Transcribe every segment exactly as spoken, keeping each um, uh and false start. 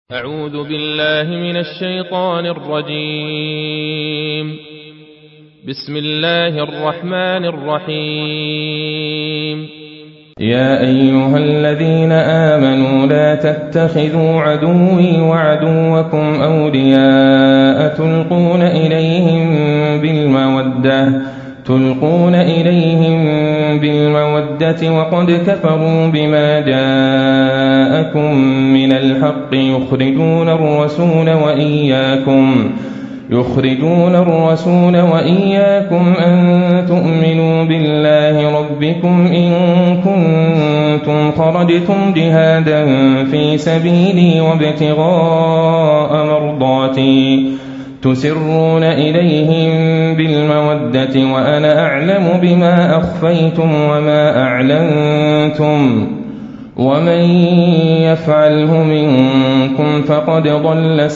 أعوذ بالله من الشيطان الرجيم. بسم الله الرحمن الرحيم. يا أيها الذين آمنوا لا تتخذوا عدوي وعدوكم أولياء تلقون إليهم بالمودة تلقون إليهم بالمودة وقد كفروا بما جاءكم من الحق يخرجون الرسول وإياكم يخرجون الرسول وإياكم أن تؤمنوا بالله ربكم إن كنتم خرجتم جهادا في سبيلي وابتغاء مرضاتي تسرون إليهم بالمودة وأنا أعلم بما أخفيتم وما أعلنتم ومن يفعله منكم فقد ضل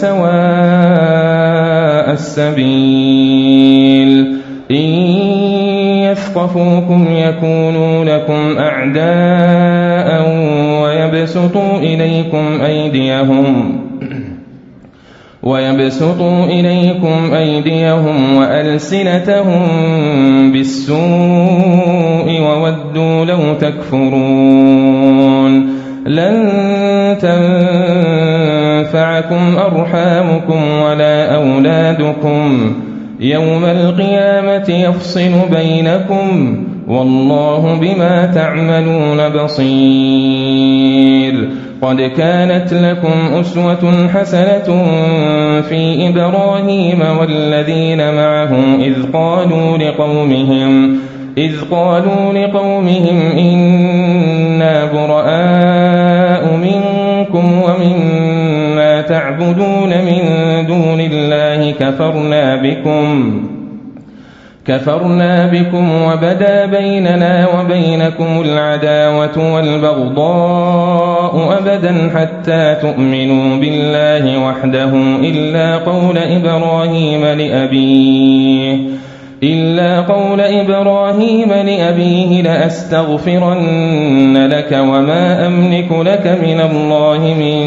سواء السبيل. إن يثقفوكم يكونوا لكم أعداء ويبسطوا إليكم أيديهم ويبسطوا إليكم أيديهم وألسنتهم بالسوء وودوا لو تكفرون. لن تنفعكم أرحامكم ولا أولادكم يوم القيامة يفصل بينكم والله بما تعملون بصير. قد كانت لكم أسوة حسنة في إبراهيم والذين معه إذ قالوا لقومهم إذ قالوا لقومهم إنا براء منكم ومما تعبدون من دون الله كفرنا بكم كفرنا بكم وبدا بيننا وبينكم العداوة والبغضاء أبدا حتى تؤمنوا بالله وحده إلا قول إبراهيم لأبيه إلا قول إبراهيم لأبيه لأستغفرن لك وما أملك لك من الله من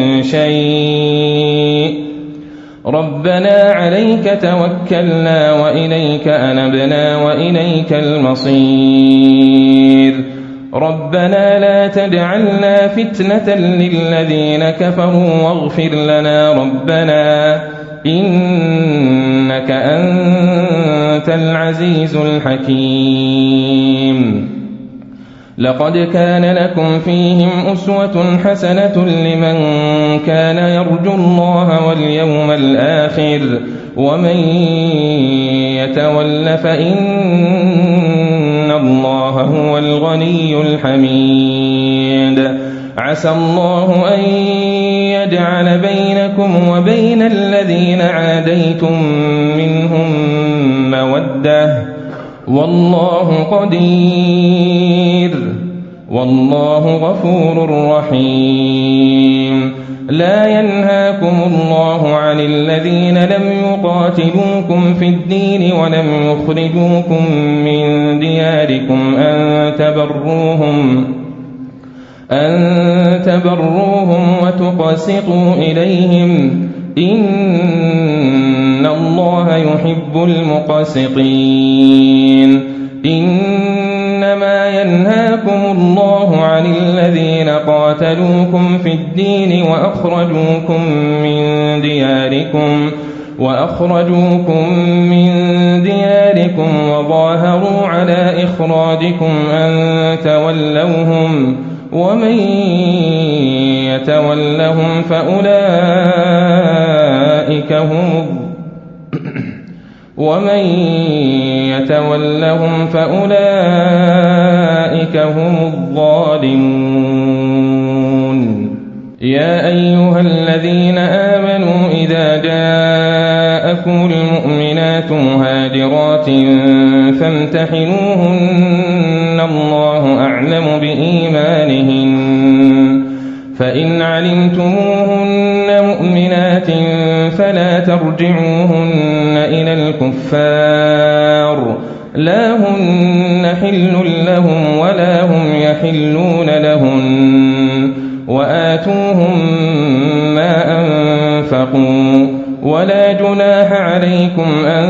شيء ربنا عليك توكلنا وإليك أنبنا وإليك المصير. ربنا لا تجعلنا فتنة للذين كفروا واغفر لنا ربنا إنك أنت العزيز الحكيم. لقد كان لكم فيهم أسوة حسنة لمن كان يرجو الله واليوم الآخر ومن يتول فإن الله هو الغني الحميد. عسى الله أن يجعل بينكم وبين الذين عاديتم منهم مودة والله قدير والله غفور رحيم. لا ينهاكم الله عن الذين لم يقاتلوكم في الدين ولم يخرجوكم من دياركم أن تبروهم أن تبروهم وتقسطوا إليهم إن الله يحب المقسطين. إنما ينهاكم الله عن الذين قاتلوكم في الدين وأخرجوكم من دياركم وأخرجوكم من دياركم وظاهروا على إخراجكم أن تولوهم ومن يتولهم فأولئك هم ومن يتولهم فأولئك هم الظالمون. يا أيها الذين آمنوا إذا جاءكم المؤمنات مهاجرات فامتحنوهن الله أعلم بإيمانهن فإن علمتموهن مؤمنات فلا ترجعوهن إلى الكفار لا هن حل لهم ولا هم يحلون لهن وآتوهم ما ولا جناح عليكم أن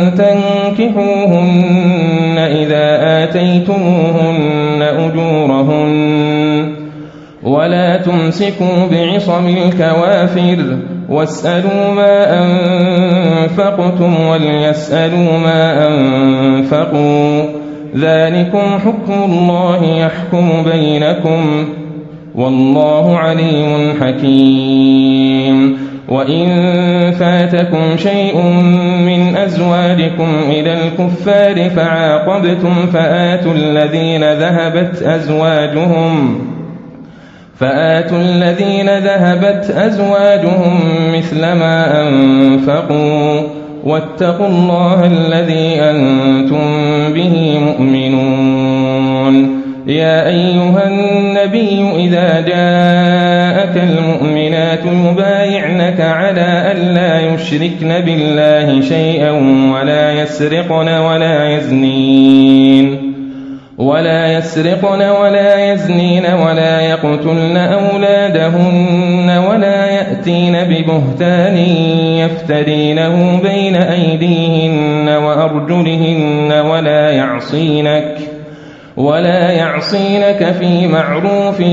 تنكحوهن إذا آتيتموهن أجورهن ولا تمسكوا بعصم الكوافر واسألوا ما أنفقتم وليسألوا ما أنفقوا ذلكم حكم الله يحكم بينكم والله عليم حكيم. وإن فاتكم شيء من أزواجكم إلى الكفار فعاقبتم فآتوا الذين ذهبت أزواجهم فآتوا الذين ذهبت أزواجهم مثل ما أنفقوا واتقوا الله الذي أنتم به مؤمنون. يا أيها النبي إذا جاءك المؤمنات يبايعنك على ألا يشركن بالله شيئا ولا يسرقن ولا يزنين ولا يسرقن ولا يزنين ولا يقتلن أولادهن ولا يأتين ببهتان يفترينه بين أيديهن وأرجلهن ولا يعصينك ولا يعصينك في معروف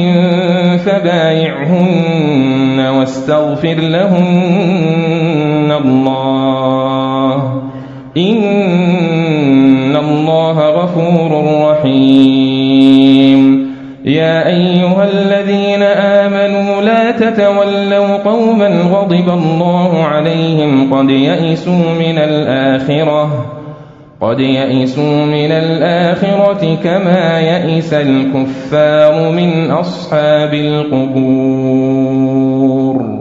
فبايعهن واستغفر لهن الله إن الله غفور رحيم. يا أيها الذين آمنوا لا تتولوا قوما غضب الله عليهم قد يئسوا من الآخرة قد يئسوا من الآخرة كما يئس الكفار من أصحاب القبور.